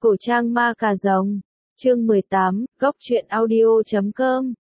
Cổ trang ma cà rồng. Chương 18, góc truyện audio.com.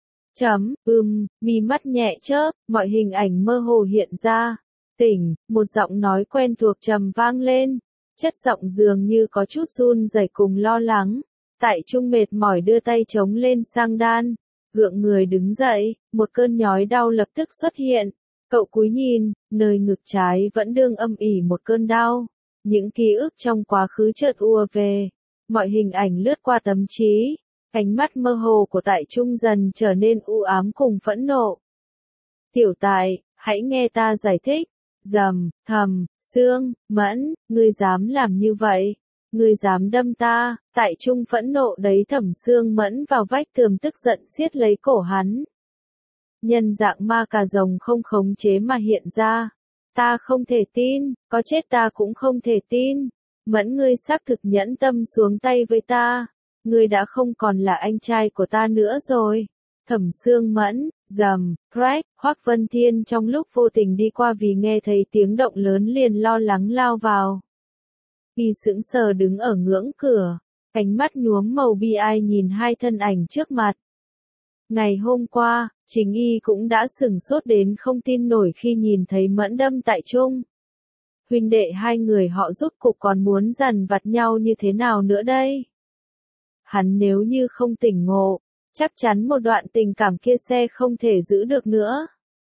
Mi mắt nhẹ chớp, mọi hình ảnh mơ hồ hiện ra. Tỉnh, một giọng nói quen thuộc trầm vang lên. Chất giọng dường như có chút run rẩy cùng lo lắng. Tại Trung mệt mỏi đưa tay chống lên sang đan. Gượng người đứng dậy, một cơn nhói đau lập tức xuất hiện. Cậu cúi nhìn, nơi ngực trái vẫn đương âm ỉ một cơn đau. Những ký ức trong quá khứ chợt ùa về. Mọi hình ảnh lướt qua tấm trí. Ánh mắt mơ hồ của Tại Trung dần trở nên u ám cùng phẫn nộ. Tiểu Tại, hãy nghe ta giải thích. Thầm, Sương, Mẫn, ngươi dám làm như vậy. Ngươi dám đâm ta. Tại Trung phẫn nộ đẩy Thẩm Sương Mẫn vào vách tường, tức giận siết lấy cổ hắn. Nhân dạng ma cà rồng không khống chế mà hiện ra. Ta không thể tin, có chết ta cũng không thể tin. Mẫn, ngươi xác thực nhẫn tâm xuống tay với ta. Ngươi đã không còn là anh trai của ta nữa rồi. Thẩm Sương Mẫn, crack, Hoắc Vân Thiên trong lúc vô tình đi qua vì nghe thấy tiếng động lớn liền lo lắng lao vào. Y sững sờ đứng ở ngưỡng cửa, ánh mắt nhuốm màu bi ai nhìn hai thân ảnh trước mặt. Ngày hôm qua, chính Y cũng đã sửng sốt đến không tin nổi khi nhìn thấy Mẫn đâm Tại Trung. Huynh đệ hai người họ rốt cục còn muốn dằn vặt nhau như thế nào nữa đây? Hắn nếu như không tỉnh ngộ, chắc chắn một đoạn tình cảm kia sẽ không thể giữ được nữa.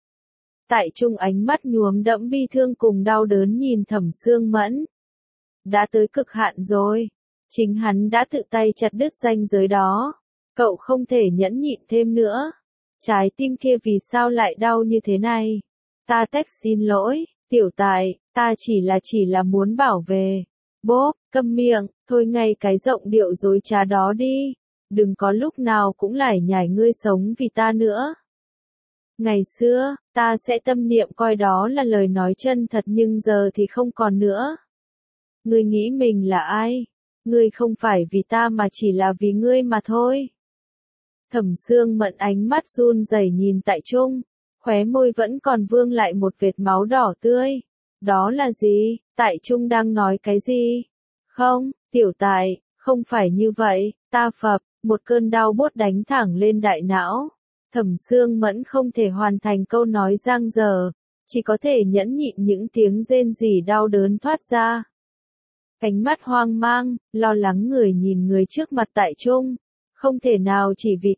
Tại Trung ánh mắt nhuốm đẫm bi thương cùng đau đớn nhìn Thẩm Sương Mẫn. Đã tới cực hạn rồi. Chính hắn đã tự tay chặt đứt ranh giới đó. Cậu không thể nhẫn nhịn thêm nữa. Trái tim kia vì sao lại đau như thế này? Ta tách xin lỗi, Tiểu Tại, ta chỉ là muốn bảo vệ. Bốp, câm miệng, thôi ngay cái giọng điệu dối trá đó đi. Đừng có lúc nào cũng lải nhải ngươi sống vì ta nữa. Ngày xưa, ta sẽ tâm niệm coi đó là lời nói chân thật, nhưng giờ thì không còn nữa. Ngươi nghĩ mình là ai? Ngươi không phải vì ta mà chỉ là vì ngươi mà thôi. Thẩm Sương Mẫn ánh mắt run rẩy nhìn Tại Trung, khóe môi vẫn còn vương lại một vệt máu đỏ tươi. Đó là gì? Tại Trung đang nói cái gì? Không, Tiểu Tại, không phải như vậy, ta phập, một cơn đau buốt đánh thẳng lên đại não. Thẩm Sương Mẫn không thể hoàn thành câu nói giang dở, chỉ có thể nhẫn nhịn những tiếng rên rỉ đau đớn thoát ra. Ánh mắt hoang mang, lo lắng người nhìn người trước mặt Tại Trung. Không thể nào chỉ vì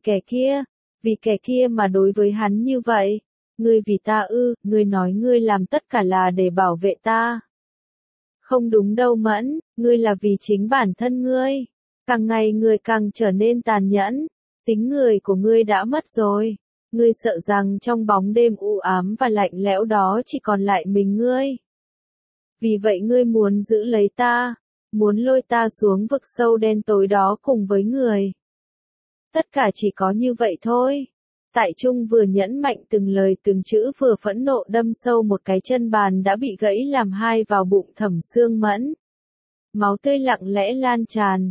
kẻ kia mà đối với hắn như vậy. Ngươi vì ta ư? Ngươi nói ngươi làm tất cả là để bảo vệ ta. Không đúng đâu Mẫn, ngươi là vì chính bản thân ngươi. Càng ngày ngươi càng trở nên tàn nhẫn. Tính người của ngươi đã mất rồi. Ngươi sợ rằng trong bóng đêm u ám và lạnh lẽo đó chỉ còn lại mình ngươi. Vì vậy ngươi muốn giữ lấy ta, muốn lôi ta xuống vực sâu đen tối đó cùng với người. Tất cả chỉ có như vậy thôi. Tại Trung vừa nhẫn mạnh từng lời từng chữ vừa phẫn nộ đâm sâu một cái chân bàn đã bị gãy làm hai vào bụng Thẩm Sương Mẫn. Máu tươi lặng lẽ lan tràn.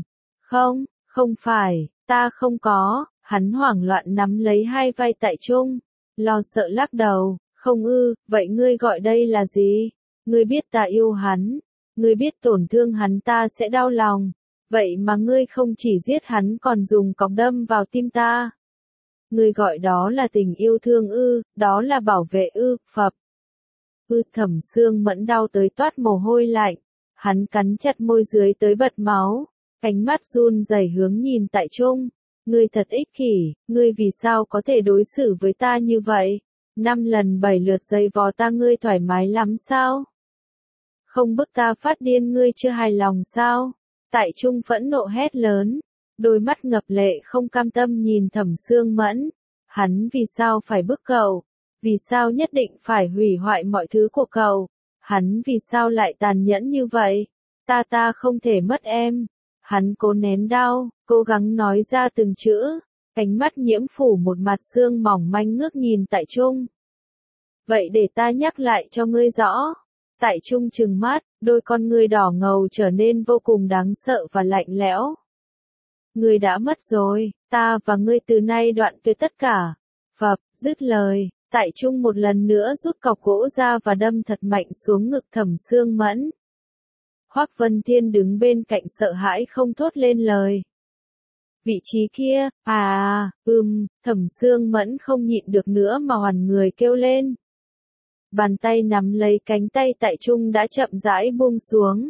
Không phải, ta không có. Hắn hoảng loạn nắm lấy hai vai Tại Trung, lo sợ lắc đầu. Không ư? Vậy ngươi gọi đây là gì? Ngươi biết ta yêu hắn, ngươi biết tổn thương hắn ta sẽ đau lòng. Vậy mà ngươi không chỉ giết hắn còn dùng cọc đâm vào tim ta. Ngươi gọi đó là tình yêu thương ư? Đó là bảo vệ ư? Phập. Thẩm Sương Mẫn đau tới toát mồ hôi lạnh. Hắn cắn chặt môi dưới tới bật máu. Ánh mắt run rẩy hướng nhìn Tại Trung. Ngươi thật ích kỷ, ngươi vì sao có thể đối xử với ta như vậy? 5 lần 7 lượt giày vò ta, ngươi thoải mái lắm sao? Không bức ta phát điên, ngươi chưa hài lòng sao? Tại Trung phẫn nộ hét lớn, đôi mắt ngập lệ không cam tâm nhìn Thẩm Sương Mẫn. Hắn vì sao phải bức cậu? Vì sao nhất định phải hủy hoại mọi thứ của cậu? Hắn vì sao lại tàn nhẫn như vậy? Ta không thể mất em. Hắn cố nén đau, cố gắng nói ra từng chữ. Ánh mắt nhiễm phủ một mặt sương mỏng manh ngước nhìn Tại Trung. Vậy để ta nhắc lại cho ngươi rõ. Tại Trung trừng mắt, đôi con ngươi đỏ ngầu trở nên vô cùng đáng sợ và lạnh lẽo. Ngươi đã mất rồi, ta và ngươi từ nay đoạn tuyệt tất cả. Phập, dứt lời, Tại Trung một lần nữa rút cọc gỗ ra và đâm thật mạnh xuống ngực Thẩm Sương Mẫn. Hoắc Vân Thiên đứng bên cạnh sợ hãi không thốt lên lời. Vị trí kia, Thẩm Sương Mẫn không nhịn được nữa mà hoàn người kêu lên. Bàn tay nắm lấy cánh tay Tại Trung đã chậm rãi buông xuống.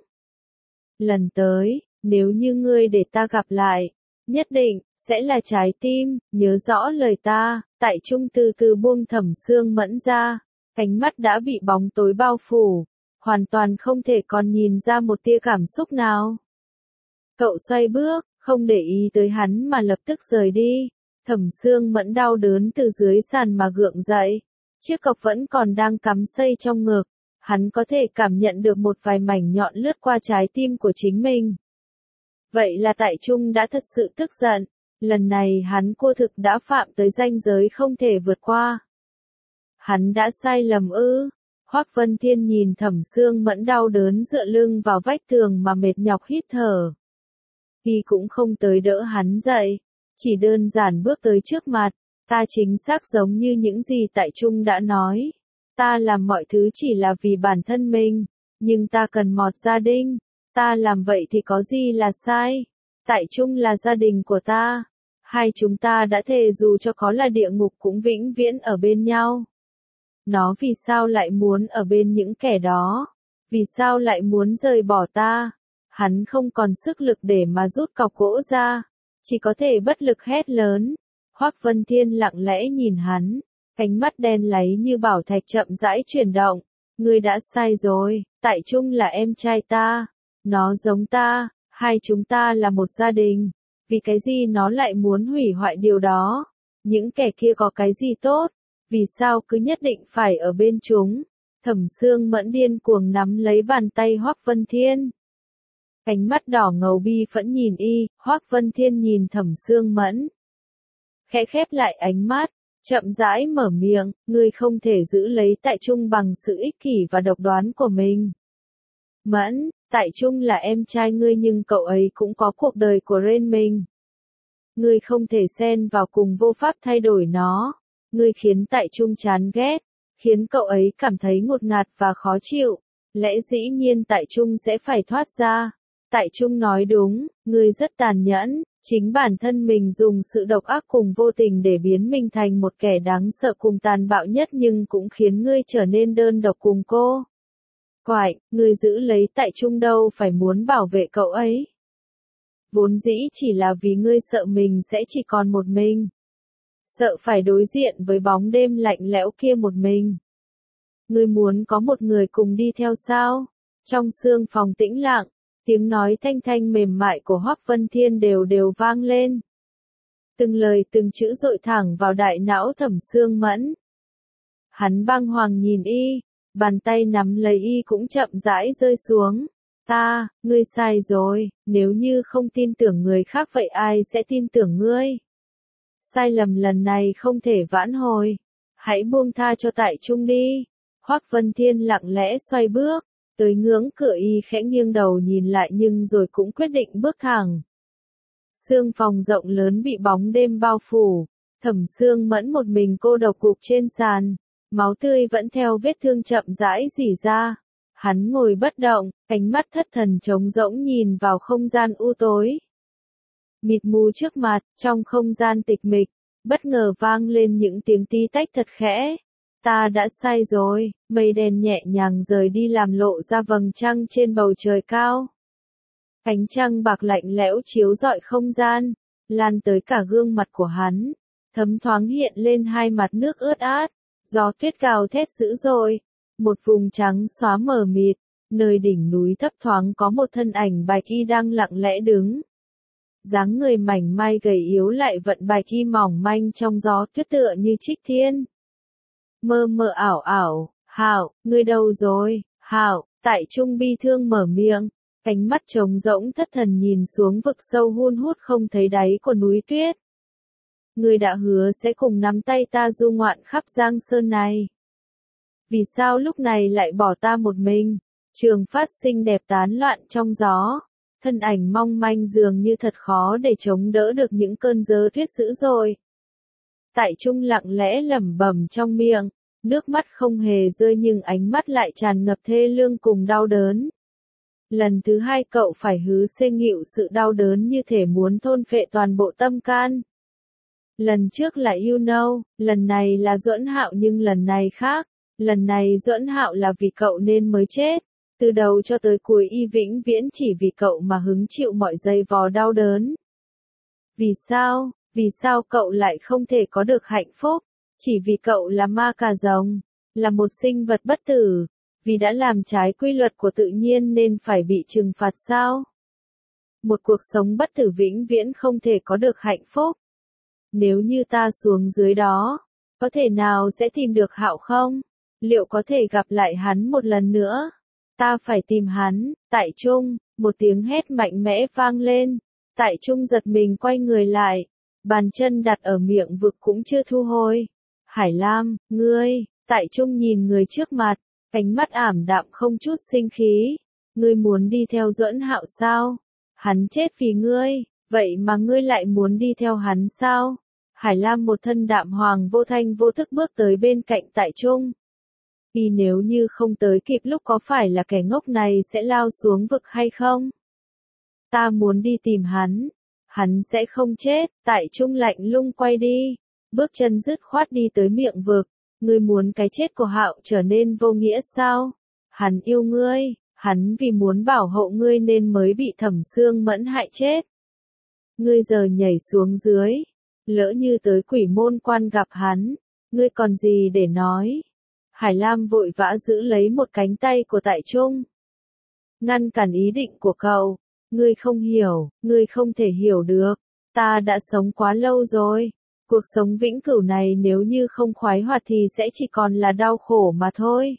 Lần tới, nếu như ngươi để ta gặp lại, nhất định, sẽ là trái tim, nhớ rõ lời ta. Tại Trung từ từ buông Thẩm Sương Mẫn ra, cánh mắt đã bị bóng tối bao phủ, hoàn toàn không thể còn nhìn ra một tia cảm xúc nào. Cậu xoay bước, không để ý tới hắn mà lập tức rời đi. Thẩm Sương Mẫn đau đớn từ dưới sàn mà gượng dậy. Chiếc cọc vẫn còn đang cắm xây trong ngực. Hắn có thể cảm nhận được một vài mảnh nhọn lướt qua trái tim của chính mình. Vậy là Tại Trung đã thật sự tức giận. Lần này hắn cô thực đã phạm tới ranh giới không thể vượt qua. Hắn đã sai lầm ư? Hoắc Vân Thiên nhìn Thẩm Sương Mẫn đau đớn dựa lưng vào vách tường mà mệt nhọc hít thở. Y cũng không tới đỡ hắn dậy, chỉ đơn giản bước tới trước mặt. Ta chính xác giống như những gì Tại Trung đã nói. Ta làm mọi thứ chỉ là vì bản thân mình, nhưng ta cần một gia đình. Ta làm vậy thì có gì là sai? Tại Trung là gia đình của ta. Hai chúng ta đã thề dù cho có là địa ngục cũng vĩnh viễn ở bên nhau. Nó vì sao lại muốn ở bên những kẻ đó? Vì sao lại muốn rời bỏ ta? Hắn không còn sức lực để mà rút cọc gỗ ra, chỉ có thể bất lực hét lớn. Hoắc Vân Thiên lặng lẽ nhìn hắn, cánh mắt đen láy như bảo thạch chậm rãi chuyển động. Ngươi đã sai rồi, Tại Trung là em trai ta, nó giống ta, hai chúng ta là một gia đình. Vì cái gì nó lại muốn hủy hoại điều đó? Những kẻ kia có cái gì tốt? Vì sao cứ nhất định phải ở bên chúng? Thẩm Sương Mẫn điên cuồng nắm lấy bàn tay Hoắc Vân Thiên. Cánh mắt đỏ ngầu bi phẫn nhìn y. Hoắc Vân Thiên nhìn Thẩm Sương Mẫn, khẽ khép lại ánh mắt, chậm rãi mở miệng, ngươi không thể giữ lấy Tại Trung bằng sự ích kỷ và độc đoán của mình. Mẫn, Tại Trung là em trai ngươi nhưng cậu ấy cũng có cuộc đời của riêng mình. Ngươi không thể xen vào cùng vô pháp thay đổi nó. Ngươi khiến Tại Trung chán ghét, khiến cậu ấy cảm thấy ngột ngạt và khó chịu. Lẽ dĩ nhiên Tại Trung sẽ phải thoát ra. Tại Trung nói đúng, ngươi rất tàn nhẫn, chính bản thân mình dùng sự độc ác cùng vô tình để biến mình thành một kẻ đáng sợ cùng tàn bạo nhất nhưng cũng khiến ngươi trở nên đơn độc cùng cô. Quại, ngươi giữ lấy Tại Trung đâu phải muốn bảo vệ cậu ấy. Vốn dĩ chỉ là vì ngươi sợ mình sẽ chỉ còn một mình. Sợ phải đối diện với bóng đêm lạnh lẽo kia một mình. Ngươi muốn có một người cùng đi theo sao? Trong sương phòng tĩnh lặng, tiếng nói thanh thanh mềm mại của Hoắc Vân Thiên đều đều vang lên. Từng lời từng chữ dội thẳng vào đại não Thẩm Sương Mẫn. Hắn băng hoàng nhìn y, bàn tay nắm lấy y cũng chậm rãi rơi xuống. Ngươi sai rồi, nếu như không tin tưởng người khác vậy ai sẽ tin tưởng ngươi? Sai lầm lần này không thể vãn hồi. Hãy buông tha cho Tại Trung đi. Hoắc Vân Thiên lặng lẽ xoay bước, tới ngưỡng cửa y khẽ nghiêng đầu nhìn lại nhưng rồi cũng quyết định bước thẳng. Sương phòng rộng lớn bị bóng đêm bao phủ, Thẩm Sương Mẫn một mình cô độc gục trên sàn, máu tươi vẫn theo vết thương chậm rãi rỉ ra. Hắn ngồi bất động, ánh mắt thất thần trống rỗng nhìn vào không gian u tối. Mịt mù trước mặt, trong không gian tịch mịch, bất ngờ vang lên những tiếng tí tách thật khẽ. Ta đã sai rồi, mây đen nhẹ nhàng rời đi làm lộ ra vầng trăng trên bầu trời cao. Ánh trăng bạc lạnh lẽo chiếu rọi không gian, lan tới cả gương mặt của hắn, thấm thoáng hiện lên hai mặt nước ướt át, gió tuyết gào thét dữ dội. Một vùng trắng xóa mờ mịt, nơi đỉnh núi thấp thoáng có một thân ảnh bạch y đang lặng lẽ đứng. Dáng người mảnh mai gầy yếu lại vận bạch y mỏng manh trong gió tuyết tựa như trích thiên. Mơ mơ ảo ảo, Hạo, ngươi đâu rồi? Hạo, Tại Trung bi thương mở miệng, cánh mắt trống rỗng thất thần nhìn xuống vực sâu hun hút không thấy đáy của núi tuyết. Ngươi đã hứa sẽ cùng nắm tay ta du ngoạn khắp Giang Sơn này. Vì sao lúc này lại bỏ ta một mình? Trường phát xinh đẹp tán loạn trong gió. Thân ảnh mong manh dường như thật khó để chống đỡ được những cơn gió tuyết dữ dội. Tại Trung lặng lẽ lẩm bẩm trong miệng, nước mắt không hề rơi nhưng ánh mắt lại tràn ngập thê lương cùng đau đớn. Lần thứ hai cậu phải hứ xê nghịu sự đau đớn như thể muốn thôn phệ toàn bộ tâm can. Lần trước là you know, lần này là Duẫn Hạo nhưng lần này khác. Lần này Duẫn Hạo là vì cậu nên mới chết. Từ đầu cho tới cuối y vĩnh viễn chỉ vì cậu mà hứng chịu mọi giày vò đau đớn. Vì sao? Vì sao cậu lại không thể có được hạnh phúc? Chỉ vì cậu là ma cà rồng, là một sinh vật bất tử, vì đã làm trái quy luật của tự nhiên nên phải bị trừng phạt sao? Một cuộc sống bất tử vĩnh viễn không thể có được hạnh phúc. Nếu như ta xuống dưới đó, có thể nào sẽ tìm được Hạo không? Liệu có thể gặp lại hắn một lần nữa? Ta phải tìm hắn. Tại Trung, một tiếng hét mạnh mẽ vang lên. Tại Trung giật mình quay người lại, bàn chân đặt ở miệng vực cũng chưa thu hồi. Hải Lam, ngươi, Tại Trung nhìn người trước mặt, ánh mắt ảm đạm không chút sinh khí. Ngươi muốn đi theo Duẫn Hạo sao? Hắn chết vì ngươi, vậy mà ngươi lại muốn đi theo hắn sao? Hải Lam một thân đạm hoàng vô thanh vô thức bước tới bên cạnh Tại Trung. Vì nếu như không tới kịp lúc có phải là kẻ ngốc này sẽ lao xuống vực hay không? Ta muốn đi tìm hắn sẽ không chết. Tại Trung lạnh lùng quay đi, bước chân dứt khoát đi tới miệng vực. Ngươi muốn cái chết của Hạo trở nên vô nghĩa sao? Hắn yêu ngươi, hắn vì muốn bảo hộ ngươi nên mới bị Thẩm Sương Mẫn hại chết. Ngươi giờ nhảy xuống dưới, lỡ như tới Quỷ Môn Quan gặp hắn, ngươi còn gì để nói? Hải Lam vội vã giữ lấy một cánh tay của Tại Trung, ngăn cản ý định của cậu. Ngươi không hiểu, ngươi không thể hiểu được. Ta đã sống quá lâu rồi. Cuộc sống vĩnh cửu này nếu như không khoái hoạt thì sẽ chỉ còn là đau khổ mà thôi.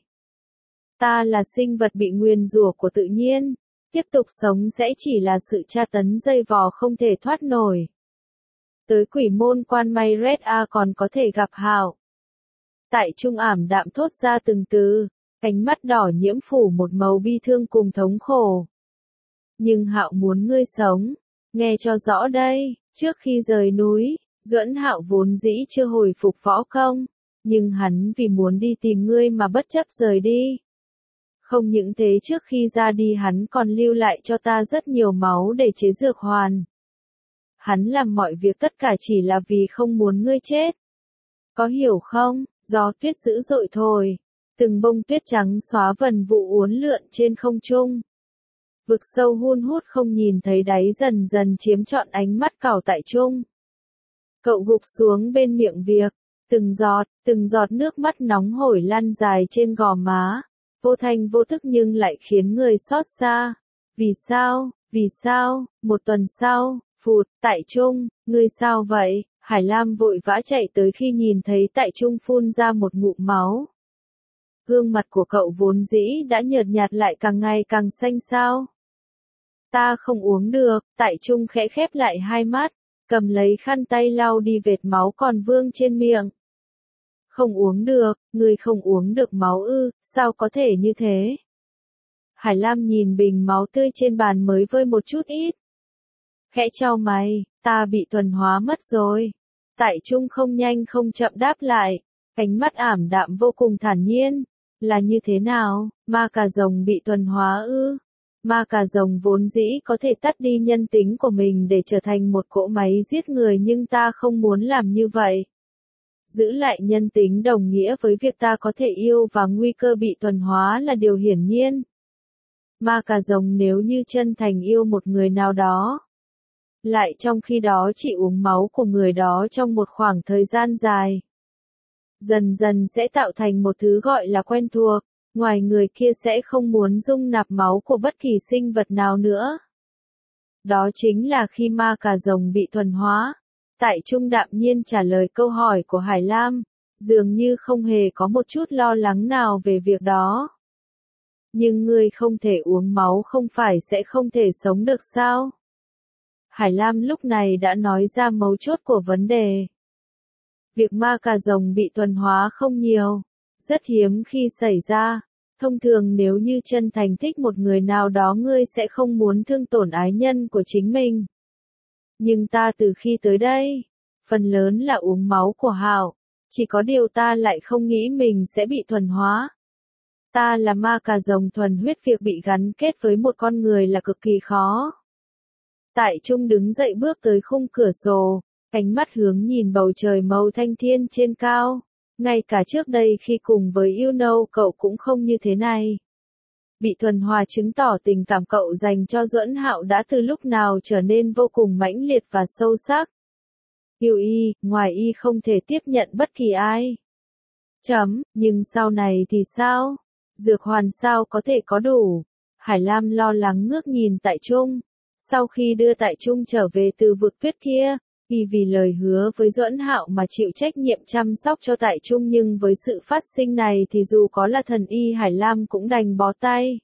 Ta là sinh vật bị nguyền rủa của tự nhiên. Tiếp tục sống sẽ chỉ là sự tra tấn dây vò không thể thoát nổi. Tới Quỷ Môn Quan may Red A còn có thể gặp Hạo. Tại Trung ảm đạm thốt ra từng từ, ánh mắt đỏ nhiễm phủ một màu bi thương cùng thống khổ. Nhưng Hạo muốn ngươi sống. Nghe cho rõ đây, trước khi rời núi, Duẫn Hạo vốn dĩ chưa hồi phục võ công, nhưng hắn vì muốn đi tìm ngươi mà bất chấp rời đi. Không những thế trước khi ra đi hắn còn lưu lại cho ta rất nhiều máu để chế dược hoàn. Hắn làm mọi việc tất cả chỉ là vì không muốn ngươi chết. Có hiểu không? Gió tuyết dữ dội thổi, từng bông tuyết trắng xóa vần vụ uốn lượn trên không trung. Vực sâu hun hút không nhìn thấy đáy dần dần chiếm trọn ánh mắt cào Tại Trung. Cậu gục xuống bên miệng việc, từng giọt nước mắt nóng hổi lăn dài trên gò má, vô thanh vô thức nhưng lại khiến người xót xa. Vì sao, một tuần sau, phụt, Tại Trung, ngươi sao vậy? Hải Lam vội vã chạy tới khi nhìn thấy Tại Trung phun ra một ngụm máu. Gương mặt của cậu vốn dĩ đã nhợt nhạt lại càng ngày càng xanh xao. Ta không uống được. Tại Trung khẽ khép lại hai mắt, cầm lấy khăn tay lau đi vệt máu còn vương trên miệng. Không uống được, ngươi không uống được máu ư? Sao có thể như thế? Hải Lam nhìn bình máu tươi trên bàn mới vơi một chút ít. Khẽ chau mày, ta bị thuần hóa mất rồi. Tại Trung không nhanh không chậm đáp lại, ánh mắt ảm đạm vô cùng thản nhiên. Là như thế nào? Ma cà rồng bị thuần hóa ư? Ma cà rồng vốn dĩ có thể tắt đi nhân tính của mình để trở thành một cỗ máy giết người nhưng ta không muốn làm như vậy. Giữ lại nhân tính đồng nghĩa với việc ta có thể yêu và nguy cơ bị thuần hóa là điều hiển nhiên. Ma cà rồng nếu như chân thành yêu một người nào đó, lại trong khi đó chỉ uống máu của người đó trong một khoảng thời gian dài, dần dần sẽ tạo thành một thứ gọi là quen thuộc. Ngoài người kia sẽ không muốn dung nạp máu của bất kỳ sinh vật nào nữa. Đó chính là khi ma cà rồng bị thuần hóa. Tại Trung đạm nhiên trả lời câu hỏi của Hải Lam, dường như không hề có một chút lo lắng nào về việc đó. Nhưng ngươi không thể uống máu không phải sẽ không thể sống được sao? Hải Lam lúc này đã nói ra mấu chốt của vấn đề. Việc ma cà rồng bị thuần hóa không nhiều, rất hiếm khi xảy ra. Thông thường nếu như chân thành thích một người nào đó ngươi sẽ không muốn thương tổn ái nhân của chính mình. Nhưng ta từ khi tới đây, phần lớn là uống máu của Hạo, chỉ có điều ta lại không nghĩ mình sẽ bị thuần hóa. Ta là ma cà rồng thuần huyết, việc bị gắn kết với một con người là cực kỳ khó. Tại Trung đứng dậy bước tới khung cửa sổ, ánh mắt hướng nhìn bầu trời màu thanh thiên trên cao. Ngay cả trước đây khi cùng với You Know cậu cũng không như thế này. Bị thuần hòa chứng tỏ tình cảm cậu dành cho Duẫn Hạo đã từ lúc nào trở nên vô cùng mãnh liệt và sâu sắc. Yêu y, ngoài y không thể tiếp nhận bất kỳ ai. Nhưng sau này thì sao? Dược hoàn sao có thể có đủ? Hải Lam lo lắng ngước nhìn Tại Trung. Sau khi đưa Tại Trung trở về từ vực tuyết kia, y vì lời hứa với Duẫn Hạo mà chịu trách nhiệm chăm sóc cho Tại Trung, nhưng với sự phát sinh này thì dù có là thần y Hải Lam cũng đành bó tay.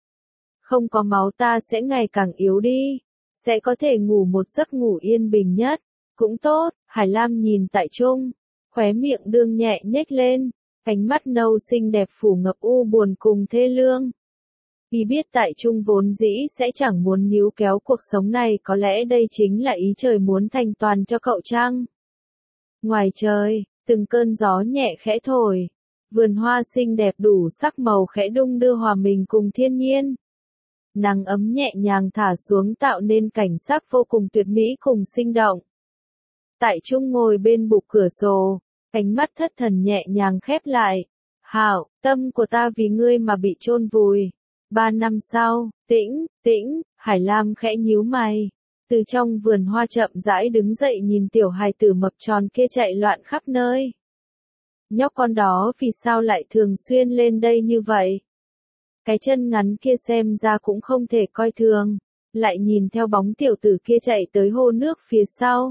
Không có máu ta sẽ ngày càng yếu đi, sẽ có thể ngủ một giấc ngủ yên bình nhất. Cũng tốt, Hải Lam nhìn Tại Trung, khóe miệng đương nhẹ nhếch lên, ánh mắt nâu xinh đẹp phủ ngập u buồn cùng thê lương. Y biết Tại Trung vốn dĩ sẽ chẳng muốn níu kéo cuộc sống này, có lẽ đây chính là ý trời muốn thành toàn cho cậu chăng? Ngoài trời, từng cơn gió nhẹ khẽ thổi, vườn hoa xinh đẹp đủ sắc màu khẽ đung đưa hòa mình cùng thiên nhiên. Nắng ấm nhẹ nhàng thả xuống tạo nên cảnh sắc vô cùng tuyệt mỹ cùng sinh động. Tại Trung ngồi bên bục cửa sổ, ánh mắt thất thần nhẹ nhàng khép lại. Hạo, tâm của ta vì ngươi mà bị chôn vùi. 3 năm sau, Tĩnh, Hải Lam khẽ nhíu mày. Từ trong vườn hoa chậm rãi đứng dậy nhìn tiểu hài tử mập tròn kia chạy loạn khắp nơi. Nhóc con đó vì sao lại thường xuyên lên đây như vậy? Cái chân ngắn kia xem ra cũng không thể coi thường. Lại nhìn theo bóng tiểu tử kia chạy tới hồ nước phía sau.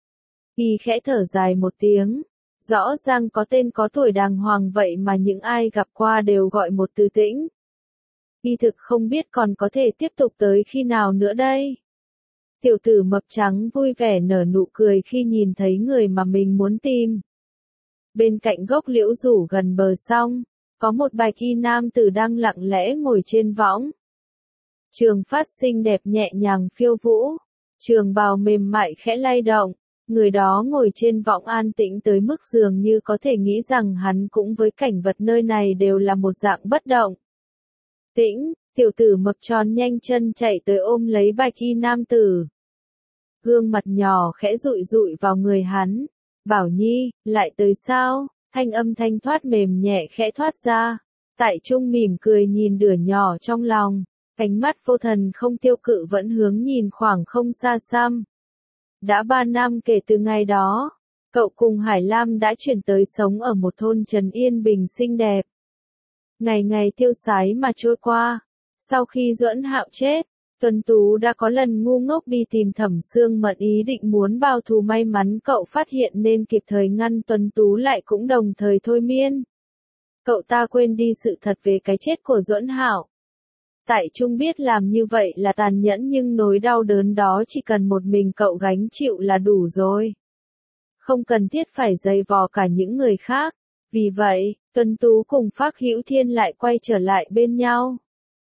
Y khẽ thở dài một tiếng. Rõ ràng có tên có tuổi đàng hoàng vậy mà những ai gặp qua đều gọi một từ Tĩnh. Y thực không biết còn có thể tiếp tục tới khi nào nữa đây. Tiểu tử mập trắng vui vẻ nở nụ cười khi nhìn thấy người mà mình muốn tìm. Bên cạnh gốc liễu rủ gần bờ sông, có một bạch y nam tử đang lặng lẽ ngồi trên võng. Trường phát xinh đẹp nhẹ nhàng phiêu vũ, trường bào mềm mại khẽ lay động. Người đó ngồi trên võng an tĩnh tới mức dường như có thể nghĩ rằng hắn cũng với cảnh vật nơi này đều là một dạng bất động. Tĩnh, tiểu tử mập tròn nhanh chân chạy tới ôm lấy bạch y nam tử. Gương mặt nhỏ khẽ dụi dụi vào người hắn. Bảo Nhi, lại tới sao? Thanh âm thanh thoát mềm nhẹ khẽ thoát ra. Tại Trung mỉm cười nhìn đứa nhỏ trong lòng. Ánh mắt vô thần không tiêu cự vẫn hướng nhìn khoảng không xa xăm. Đã 3 năm kể từ ngày đó, cậu cùng Hải Lam đã chuyển tới sống ở một thôn trấn yên bình xinh đẹp. Ngày ngày tiêu sái mà trôi qua. Sau khi Duẫn Hạo chết, Tuấn Tú đã có lần ngu ngốc đi tìm Thẩm Sương Mận ý định muốn báo thù, may mắn cậu phát hiện nên kịp thời ngăn Tuấn Tú lại, cũng đồng thời thôi miên. Cậu ta quên đi sự thật về cái chết của Duẫn Hạo. Tại Trung biết làm như vậy là tàn nhẫn, nhưng nỗi đau đớn đó chỉ cần một mình cậu gánh chịu là đủ rồi. Không cần thiết phải dày vò cả những người khác. Vì vậy, Tuấn Tú cùng Phác Hữu Thiên lại quay trở lại bên nhau.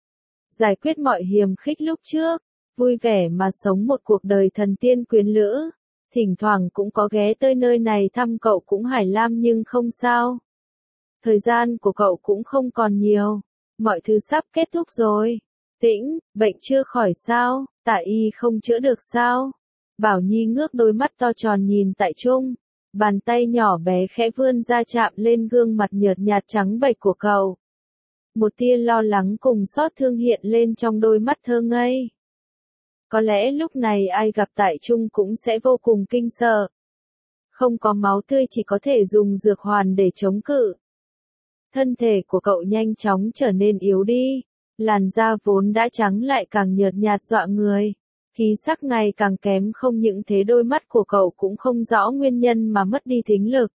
Giải quyết mọi hiềm khích lúc trước, vui vẻ mà sống một cuộc đời thần tiên quyến lữ. Thỉnh thoảng cũng có ghé tới nơi này thăm cậu cũng Hải Lam, nhưng không sao. Thời gian của cậu cũng không còn nhiều. Mọi thứ sắp kết thúc rồi. Tĩnh, bệnh chưa khỏi sao? Tại y không chữa được sao? Bảo Nhi ngước đôi mắt to tròn nhìn Tại Trung. Bàn tay nhỏ bé khẽ vươn ra chạm lên gương mặt nhợt nhạt trắng bệch của cậu. Một tia lo lắng cùng xót thương hiện lên trong đôi mắt thơ ngây. Có lẽ lúc này ai gặp Tại Trung cũng sẽ vô cùng kinh sợ. Không có máu tươi, chỉ có thể dùng dược hoàn để chống cự. Thân thể của cậu nhanh chóng trở nên yếu đi. Làn da vốn đã trắng lại càng nhợt nhạt dọa người. Khí sắc ngày càng kém, không những thế đôi mắt của cậu cũng không rõ nguyên nhân mà mất đi thính lực.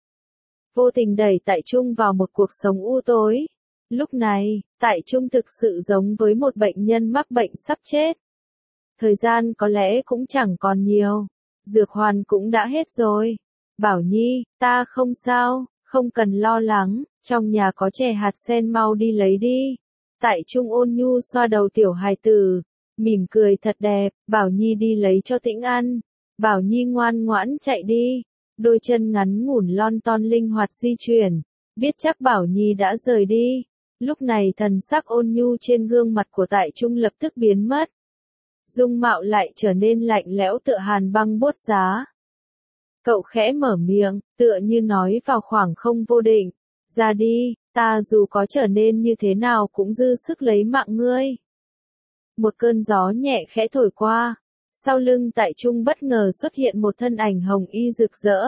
Vô tình đẩy Tại Trung vào một cuộc sống u tối. Lúc này, Tại Trung thực sự giống với một bệnh nhân mắc bệnh sắp chết. Thời gian có lẽ cũng chẳng còn nhiều. Dược hoàn cũng đã hết rồi. Bảo Nhi, ta không sao, không cần lo lắng, trong nhà có chè hạt sen, mau đi lấy đi. Tại Trung ôn nhu xoa đầu tiểu hài tử, mỉm cười thật đẹp. Bảo Nhi đi lấy cho Tĩnh ăn. Bảo Nhi ngoan ngoãn chạy đi. Đôi chân ngắn ngủn lon ton linh hoạt di chuyển. Biết chắc Bảo Nhi đã rời đi. Lúc này thần sắc ôn nhu trên gương mặt của Tại Trung lập tức biến mất. Dung mạo lại trở nên lạnh lẽo tựa hàn băng buốt giá. Cậu khẽ mở miệng, tựa như nói vào khoảng không vô định. Ra đi, ta dù có trở nên như thế nào cũng dư sức lấy mạng ngươi. Một cơn gió nhẹ khẽ thổi qua. Sau lưng Tại Trung bất ngờ xuất hiện một thân ảnh hồng y rực rỡ.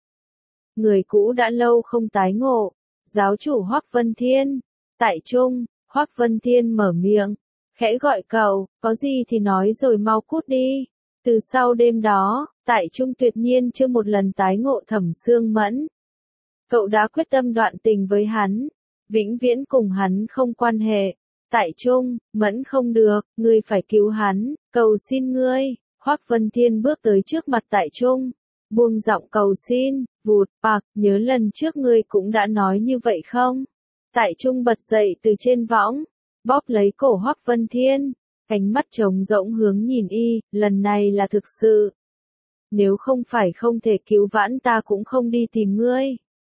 Người cũ đã lâu không tái ngộ. Giáo chủ Hoắc Vân Thiên. Tại Trung, Hoắc Vân Thiên mở miệng. Khẽ gọi cậu, có gì thì nói rồi mau cút đi. Từ sau đêm đó, Tại Trung tuyệt nhiên chưa một lần tái ngộ Thẩm Sương Mẫn. Cậu đã quyết tâm đoạn tình với hắn. Vĩnh viễn cùng hắn không quan hệ. Tại Trung, Mẫn không được, ngươi phải cứu hắn, cầu xin ngươi. Hoắc Vân Thiên bước tới trước mặt Tại Trung. Buông giọng cầu xin, vụt, bạc, nhớ lần trước ngươi cũng đã nói như vậy không? Tại Trung bật dậy từ trên võng, bóp lấy cổ Hoắc Vân Thiên, ánh mắt trống rỗng hướng nhìn y, lần này là thực sự. Nếu không phải không thể cứu vãn ta cũng không đi tìm ngươi.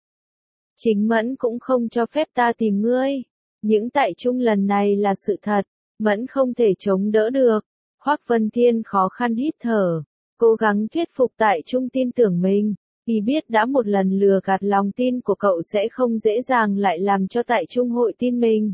Chính Mẫn cũng không cho phép ta tìm ngươi. Những Tại Trung lần này là sự thật, Mẫn không thể chống đỡ được. Hoắc Vân Thiên khó khăn hít thở, cố gắng thuyết phục Tại Trung tin tưởng mình. Y biết đã một lần lừa gạt lòng tin của cậu sẽ không dễ dàng lại làm cho Tại Trung hội tin mình.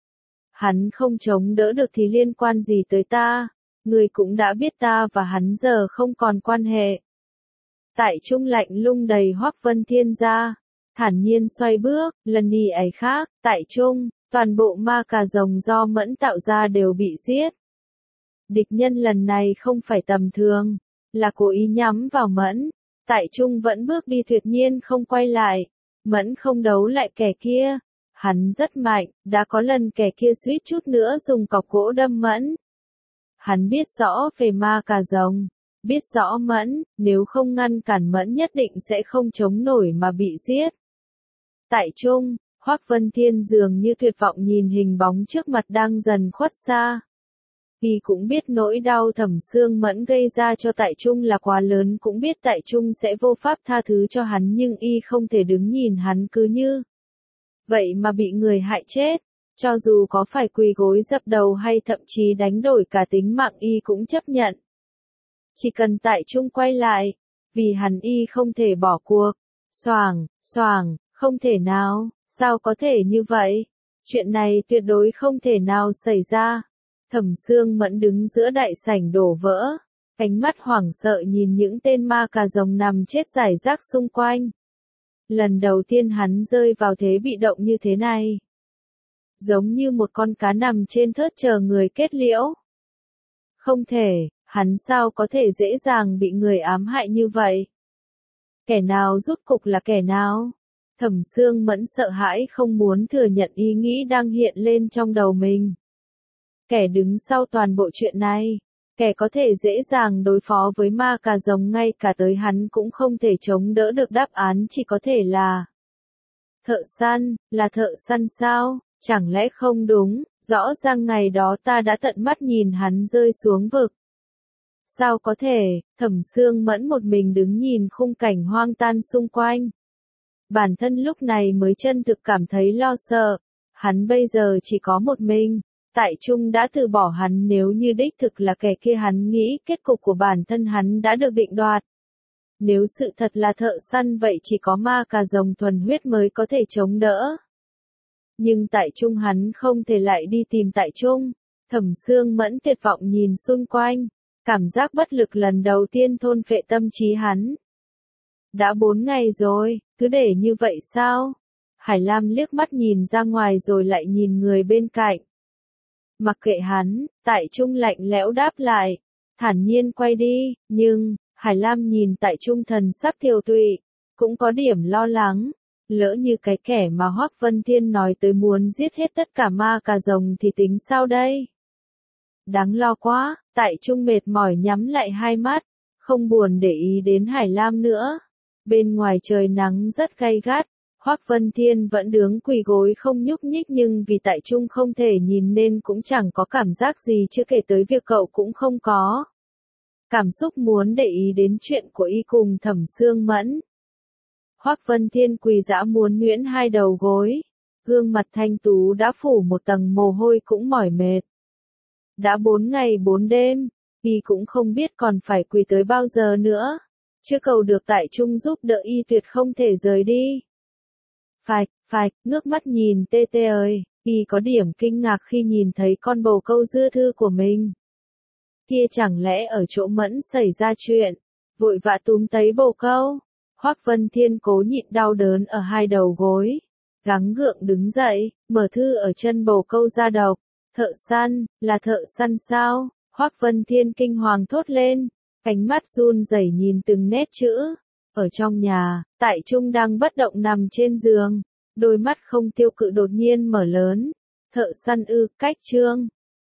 Hắn không chống đỡ được thì liên quan gì tới ta, người cũng đã biết ta và hắn giờ không còn quan hệ. Tại Trung lạnh lùng đầy Hoắc Vân Thiên ra, thản nhiên xoay bước, lần đi ấy khác, Tại Trung, toàn bộ ma cà rồng do Mẫn tạo ra đều bị giết. Địch nhân lần này không phải tầm thường, là cố ý nhắm vào Mẫn. Tại Trung vẫn bước đi tuyệt nhiên không quay lại. Mẫn không đấu lại kẻ kia. Hắn rất mạnh, đã có lần kẻ kia suýt chút nữa dùng cọc gỗ đâm Mẫn. Hắn biết rõ về ma cà rồng, biết rõ Mẫn, nếu không ngăn cản Mẫn nhất định sẽ không chống nổi mà bị giết. Tại Trung, Hoắc Vân Thiên dường như tuyệt vọng nhìn hình bóng trước mặt đang dần khuất xa. Y cũng biết nỗi đau Thẩm Sương Mẫn gây ra cho Tại Trung là quá lớn, cũng biết Tại Trung sẽ vô pháp tha thứ cho hắn, nhưng Y không thể đứng nhìn hắn cứ như vậy mà bị người hại chết. Cho dù có phải quỳ gối dập đầu hay thậm chí đánh đổi cả tính mạng Y cũng chấp nhận. Chỉ cần Tại Trung quay lại, vì hắn Y không thể bỏ cuộc. Xoàng, xoàng, không thể nào, sao có thể như vậy? Chuyện này tuyệt đối không thể nào xảy ra. Thẩm Sương Mẫn đứng giữa đại sảnh đổ vỡ, ánh mắt hoảng sợ nhìn những tên ma cà rồng nằm chết rải rác xung quanh. Lần đầu tiên hắn rơi vào thế bị động như thế này. Giống như một con cá nằm trên thớt chờ người kết liễu. Không thể, hắn sao có thể dễ dàng bị người ám hại như vậy? Kẻ nào rút cục là kẻ nào? Thẩm Sương Mẫn sợ hãi không muốn thừa nhận ý nghĩ đang hiện lên trong đầu mình. Kẻ đứng sau toàn bộ chuyện này, kẻ có thể dễ dàng đối phó với ma cà rồng ngay cả tới hắn cũng không thể chống đỡ được, đáp án chỉ có thể là thợ săn, là thợ săn sao? Chẳng lẽ không đúng, rõ ràng ngày đó ta đã tận mắt nhìn hắn rơi xuống vực. Sao có thể? Thẩm Sương Mẫn một mình đứng nhìn khung cảnh hoang tan xung quanh. Bản thân lúc này mới chân thực cảm thấy lo sợ, hắn bây giờ chỉ có một mình. Tại Trung đã từ bỏ hắn, nếu như đích thực là kẻ kia hắn nghĩ kết cục của bản thân hắn đã được định đoạt. Nếu sự thật là thợ săn vậy chỉ có ma cà rồng thuần huyết mới có thể chống đỡ. Nhưng Tại Trung hắn không thể lại đi tìm Tại Trung. Thẩm Sương Mẫn tuyệt vọng nhìn xung quanh, cảm giác bất lực lần đầu tiên thôn phệ tâm trí hắn. Đã 4 ngày rồi, cứ để như vậy sao? Hải Lam liếc mắt nhìn ra ngoài rồi lại nhìn người bên cạnh. Mặc kệ hắn, Tại Trung lạnh lẽo đáp lại, thản nhiên quay đi, nhưng, Hải Lam nhìn Tại Trung thần sắc tiều tụy, cũng có điểm lo lắng, lỡ như cái kẻ mà Hoắc Vân Thiên nói tới muốn giết hết tất cả ma cà rồng thì tính sao đây? Đáng lo quá, Tại Trung mệt mỏi nhắm lại hai mắt, không buồn để ý đến Hải Lam nữa. Bên ngoài trời nắng rất gay gắt. Hoắc Vân Thiên vẫn đứng quỳ gối không nhúc nhích, nhưng vì Tại Trung không thể nhìn nên cũng chẳng có cảm giác gì, chưa kể tới việc cậu cũng không có cảm xúc muốn để ý đến chuyện của y cùng Thẩm Sương Mẫn. Hoắc Vân Thiên quỳ dã muốn nhuyễn hai đầu gối, gương mặt thanh tú đã phủ một tầng mồ hôi cũng mỏi mệt. Đã 4 ngày 4 đêm, y cũng không biết còn phải quỳ tới bao giờ nữa. Chưa cầu được tại Trung giúp đỡ y tuyệt không thể rời đi. Phạch, ngước mắt nhìn tê tê ơi, y có điểm kinh ngạc khi nhìn thấy con bồ câu dưa thư của mình. Kia chẳng lẽ ở chỗ Mẫn xảy ra chuyện, vội vã túm lấy bồ câu. Hoắc Vân Thiên cố nhịn đau đớn ở hai đầu gối, gắng gượng đứng dậy, mở thư ở chân bồ câu ra đọc. Thợ săn, là thợ săn sao? Hoắc Vân Thiên kinh hoàng thốt lên, ánh mắt run rẩy nhìn từng nét chữ. Ở trong nhà, Tại Trung đang bất động nằm trên giường, đôi mắt không tiêu cự đột nhiên mở lớn. Thợ săn ư, cách Trương.